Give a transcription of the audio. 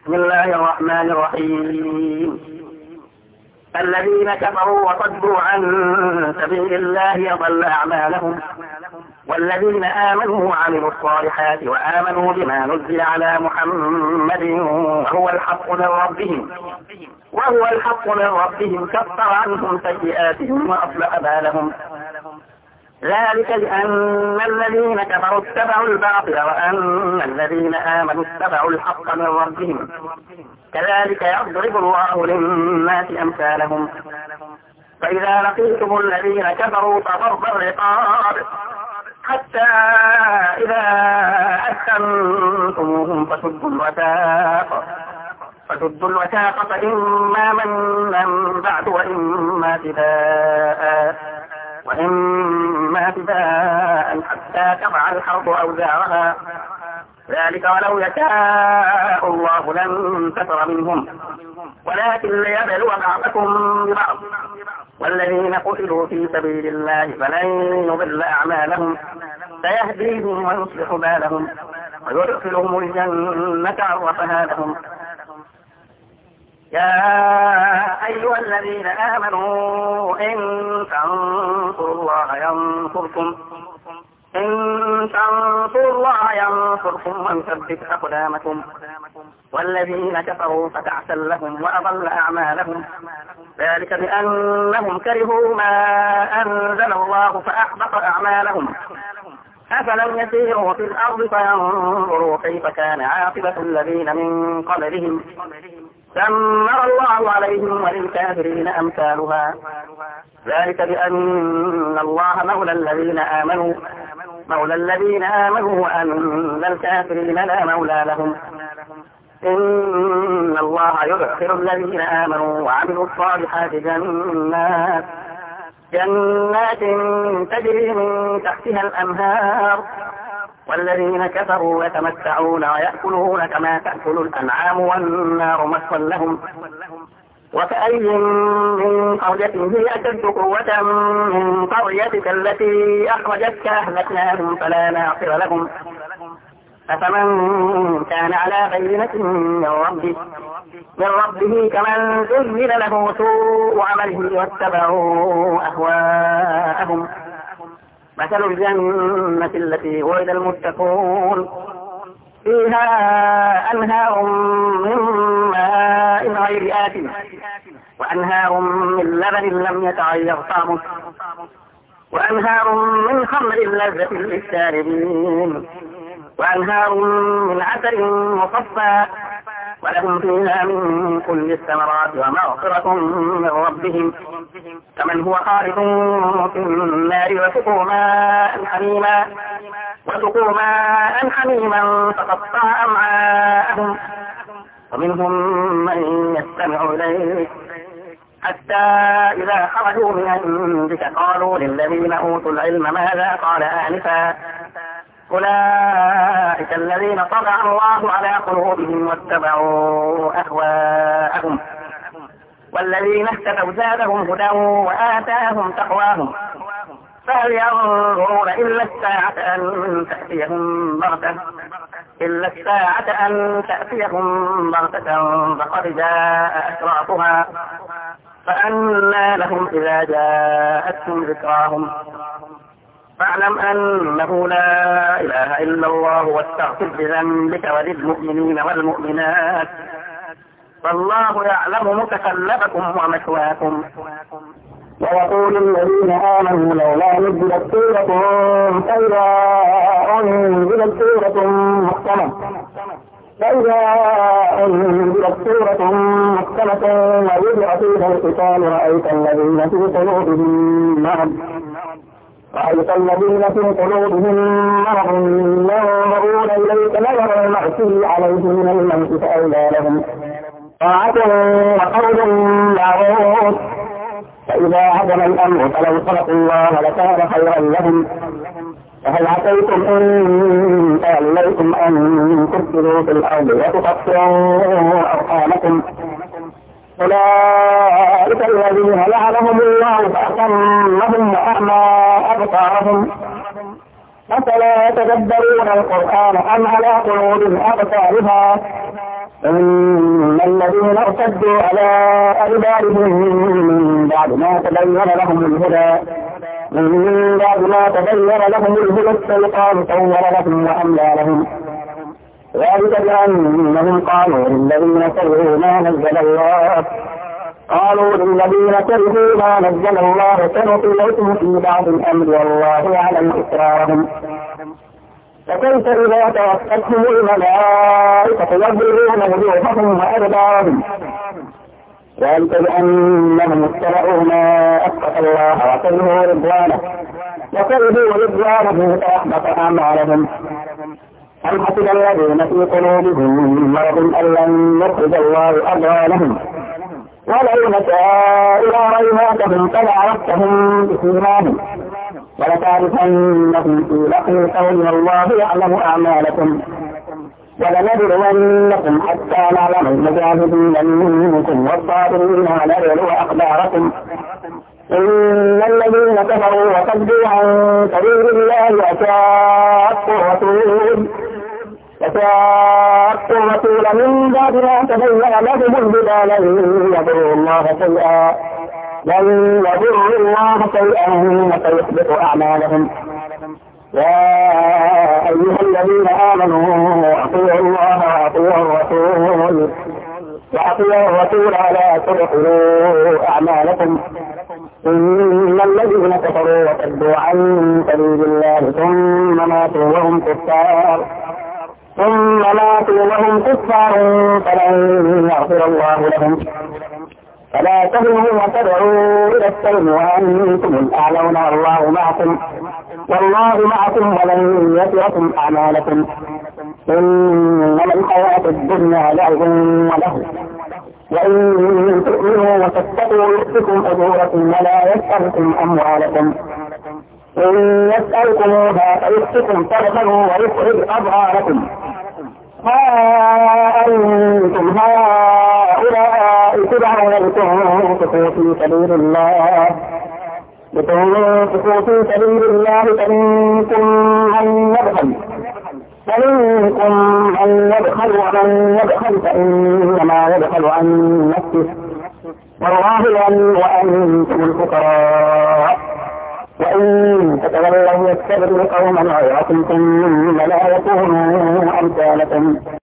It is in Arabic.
بسم الله الرحمن الرحيم. الذين كفروا وصدوا عن سبيل الله أضل أعمالهم، والذين آمنوا وعملوا الصالحات وآمنوا بما نزل على محمد وهو الحق من ربهم كفر عنهم سيئاتهم وأصلح بالهم. ذلك لأن الذين كفروا اتبعوا الباطل وأن الذين آمنوا اتبعوا الحق من ربهم، كذلك يضرب الله للناس أمثالهم. فإذا لقيتم الذين كفروا فضرب الرقاب حتى إذا أثخنتموهم فشدوا الوثاق فإما منا بعد وإما فداء حتى تضع الحرب أوزارها. ذلك ولو يشاء الله لانتصر منهم ولكن ليبلو بعضكم ببعض. والذين قتلوا في سبيل الله فلن يضل أعمالهم، سيهديهم ويصلح بالهم ويدخلهم الجنة عرفها لهم. يا أيها الذين آمنوا إن تنصروا الله ينصركم ويثبت أقدامكم. والذين كفروا فتعسل لهم وأضل أعمالهم، ذلك بأنهم كرهوا ما أنزل الله فأحبط أعمالهم. أفلم يسيروا في الأرض فينظروا كيف كان عاقبة الذين من قبلهم، دمر الله عليهم وللكافرين أمثالها. ذلك بأن الله مولى الذين آمنوا وأن الكافرين لا مولى لهم. إن الله يدخل الذين آمنوا وعملوا الصالحات جنات تجري من تحتها الأنهار، والذين كفروا يتمتعون ويأكلون كما تأكل الأنعام والنار مثوى لهم. وكأي من قرية هي أشد قوة من قريتك التي أخرجتك أهلكناهم فلا ناصر لهم. أفمن كان على بينة من ربه كمن زين له سوء عمله واتبعوا أهواءهم. مثل الجنة التي وعد المتقون فيها أنهار من ماء غير آسن وأنهار من لبن لم يتغير طعمه وأنهار من خمر لذة للشاربين وأنهار من عسل مصفى ولهم فيها من كل الثمرات ومغفرة من ربهم كمن هو خالد في النار وسقوا ماء حميما فقطع أمعاءهم. ومنهم من يستمع إليك حتى إذا خرجوا من عندك قالوا للذين أوتوا العلم ماذا قال آنفا أولئك الذين طبع الله على قلوبهم واتبعوا أهواءهم. والذين اهتدوا زادهم هدى وآتاهم تقواهم. فهل ينظرون إلا الساعة أن تأتيهم بغتة فقد جاء أشراطها فأنى لهم إذا جاءتهم ذكراهم. فاعلم أنه لا إله إلا الله واستغفر لذنبك وللمؤمنين والمؤمنات فالله يعلم متقلبكم ومثواكم. ويقول الذين آمنوا لولا نزلت سورة فإذا أنزلت سورة محكمة ووضع فيها القتال رأيت الذين في قلوبهم مرض ينظرون إليك نظر المغشي عليه من الموت فأولى لهم طاعة وقول معروف. فإذا عزم الأمر فلو صدقوا الله لكان خيرا لهم. فهل عسيتم إن توليتم أن تفسدوا في الأرض وتقطعوا أرحامكم أولئك الذين لعنهم الله فأصمهم وأعمى أبصارهم أفلا يتدبرون القرآن أم على قلوب أقفالها إن الذين ارتدوا على أدبارهم من بعد ما تبين لهم الهدى الشيطان سول لهم وأملى لهم ذلك بأنهم قالوا للذين كرهوا ما نزل الله سنطيعكم في بعض الأمر والله يعلم إسرارهم فكيف إذا توفتهم الملائكة يضربون وجوههم وأدبارهم ذلك بأنهم اتبعوا ما أسخط الله وكرهوا رضوانه فأحبط أعمالهم أم حسب الذين في قلوبهم مرض أن لن يخرج الله أضغانهم ولو نشاء لأريناكهم فلعرفتهم بسيماهم ولتعرفنهم في لحن القول والله يعلم أعمالكم ولنبلونكم حتى نعلم المجاهدين منكم والصابرين ونبلو أخباركم إن الذين كفروا وصدوا عن سبيل الله وشاقوا الرسول من بعد ما تبين لهم الهدى لن يضروا الله شيئا وسيحبط أعمالهم يا أيها الذين آمنوا أطيعوا الله وأطيعوا الرسول ولا تبطلوا أعمالكم إن الذين كفروا وصدوا عن سبيل الله ثم ماتوا وهم كفار فلن يغفر الله لهم فلا تهنوا وتدعوا إلى السلم وأنتم الأعلون والله معكم ولن يتركم أعمالكم إنما الحياة الدنيا لعب وله وإن تؤمنوا وتتقوا يؤتكم أجوركم ولا يسألكم أموالكم إن يسألكموها فيؤتكم ترخوا ويخرج أضغاركم ها أنتم هؤلاء تدعون لتنفقوا في سبيل الله فمنكم من يبخل ومن يبخل فإنما يبخل عن نفسه والله الغني وأنتم الفقراء وإن تتولوا يستبدل قوما غيركم ثم لا يكونوا أمثالكم